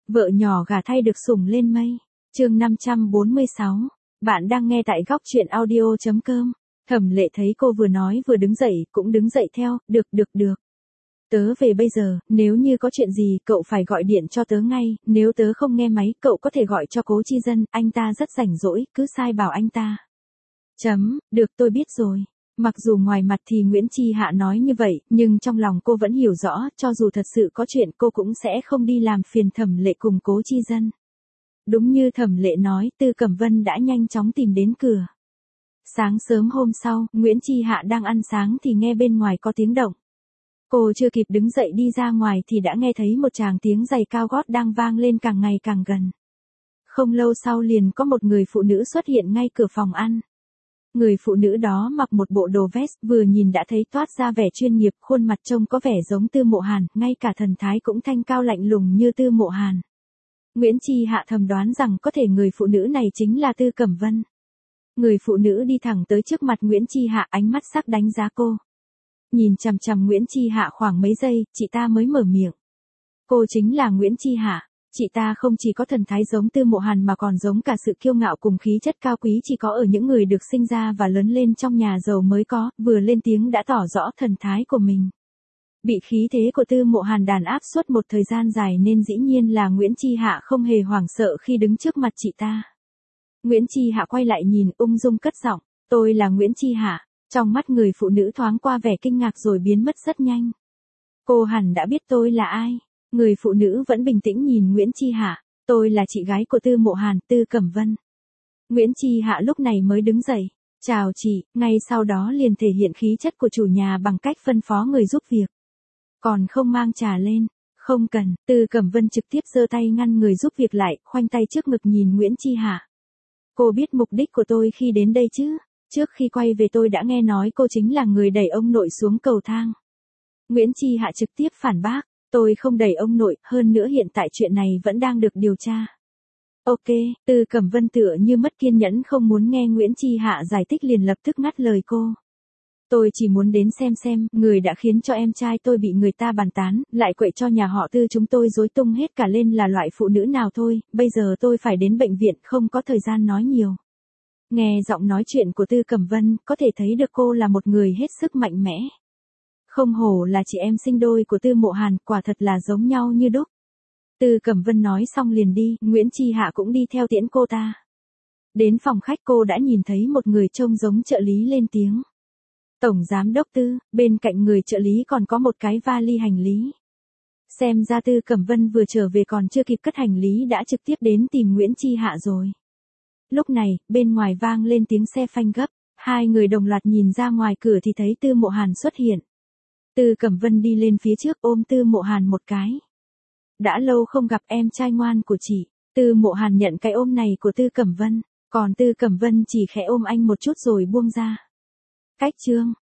Vợ nhỏ gả thay được sủng lên mây. Chương 546. Bạn đang nghe tại góc truyện audio.com. Thẩm Lệ thấy cô vừa nói vừa đứng dậy, cũng đứng dậy theo, được. Tớ về bây giờ, nếu như có chuyện gì, cậu phải gọi điện cho tớ ngay, nếu tớ không nghe máy, cậu có thể gọi cho Cố Chi Dân, anh ta rất rảnh rỗi, cứ sai bảo anh ta. Được tôi biết rồi. Mặc dù ngoài mặt thì Nguyễn Chi Hạ nói như vậy, nhưng trong lòng cô vẫn hiểu rõ, cho dù thật sự có chuyện cô cũng sẽ không đi làm phiền Thẩm Lệ cùng Cố Chi Dân. Đúng như Thẩm Lệ nói, Tư Cẩm Vân đã nhanh chóng tìm đến cửa. Sáng sớm hôm sau, Nguyễn Chi Hạ đang ăn sáng thì nghe bên ngoài có tiếng động. Cô chưa kịp đứng dậy đi ra ngoài thì đã nghe thấy một tràng tiếng giày cao gót đang vang lên càng ngày càng gần. Không lâu sau liền có một người phụ nữ xuất hiện ngay cửa phòng ăn. Người phụ nữ đó mặc một bộ đồ vest, vừa nhìn đã thấy toát ra vẻ chuyên nghiệp, khuôn mặt trông có vẻ giống Tư Mộ Hàn, ngay cả thần thái cũng thanh cao lạnh lùng như Tư Mộ Hàn. Nguyễn Chi Hạ thầm đoán rằng có thể người phụ nữ này chính là Tư Cẩm Vân. Người phụ nữ đi thẳng tới trước mặt Nguyễn Chi Hạ, ánh mắt sắc đánh giá cô. Nhìn chằm chằm Nguyễn Chi Hạ khoảng mấy giây, chị ta mới mở miệng. Cô chính là Nguyễn Chi Hạ. Chị ta không chỉ có thần thái giống Tư Mộ Hàn mà còn giống cả sự kiêu ngạo cùng khí chất cao quý chỉ có ở những người được sinh ra và lớn lên trong nhà giàu mới có, vừa lên tiếng đã tỏ rõ thần thái của mình. Bị khí thế của Tư Mộ Hàn đàn áp suốt một thời gian dài nên dĩ nhiên là Nguyễn Chi Hạ không hề hoảng sợ khi đứng trước mặt chị ta. Nguyễn Chi Hạ quay lại nhìn, ung dung cất giọng, tôi là Nguyễn Chi Hạ. Trong mắt người phụ nữ thoáng qua vẻ kinh ngạc rồi biến mất rất nhanh. Cô hẳn đã biết tôi là ai. Người phụ nữ vẫn bình tĩnh nhìn Nguyễn Chi Hạ, tôi là chị gái của Tư Mộ Hàn, Tư Cẩm Vân. Nguyễn Chi Hạ lúc này mới đứng dậy, chào chị, ngay sau đó liền thể hiện khí chất của chủ nhà bằng cách phân phó người giúp việc. Còn không mang trà lên, không cần, Tư Cẩm Vân trực tiếp giơ tay ngăn người giúp việc lại, khoanh tay trước ngực nhìn Nguyễn Chi Hạ. Cô biết mục đích của tôi khi đến đây chứ? Trước khi quay về tôi đã nghe nói cô chính là người đẩy ông nội xuống cầu thang. Nguyễn Chi Hạ trực tiếp phản bác. Tôi không đẩy ông nội, hơn nữa hiện tại chuyện này vẫn đang được điều tra. Ok, Tư Cẩm Vân tựa như mất kiên nhẫn không muốn nghe Nguyễn Chi Hạ giải thích liền lập tức ngắt lời cô. Tôi chỉ muốn đến xem, người đã khiến cho em trai tôi bị người ta bàn tán, lại quậy cho nhà họ Tư chúng tôi rối tung hết cả lên là loại phụ nữ nào thôi, bây giờ tôi phải đến bệnh viện không có thời gian nói nhiều. Nghe giọng nói chuyện của Tư Cẩm Vân, có thể thấy được cô là một người hết sức mạnh mẽ. Không hổ là chị em sinh đôi của Tư Mộ Hàn, quả thật là giống nhau như đúc. Tư Cẩm Vân nói xong liền đi, Nguyễn Chi Hạ cũng đi theo tiễn cô ta. Đến phòng khách cô đã nhìn thấy một người trông giống trợ lý lên tiếng. Tổng giám đốc Tư, bên cạnh người trợ lý còn có một cái vali hành lý. Xem ra Tư Cẩm Vân vừa trở về còn chưa kịp cất hành lý đã trực tiếp đến tìm Nguyễn Chi Hạ rồi. Lúc này, bên ngoài vang lên tiếng xe phanh gấp, hai người đồng loạt nhìn ra ngoài cửa thì thấy Tư Mộ Hàn xuất hiện. Tư Cẩm Vân đi lên phía trước ôm Tư Mộ Hàn một cái. Đã lâu không gặp em trai ngoan của chị. Tư Mộ Hàn nhận cái ôm này của Tư Cẩm Vân, còn Tư Cẩm Vân chỉ khẽ ôm anh một chút rồi buông ra. Cách chương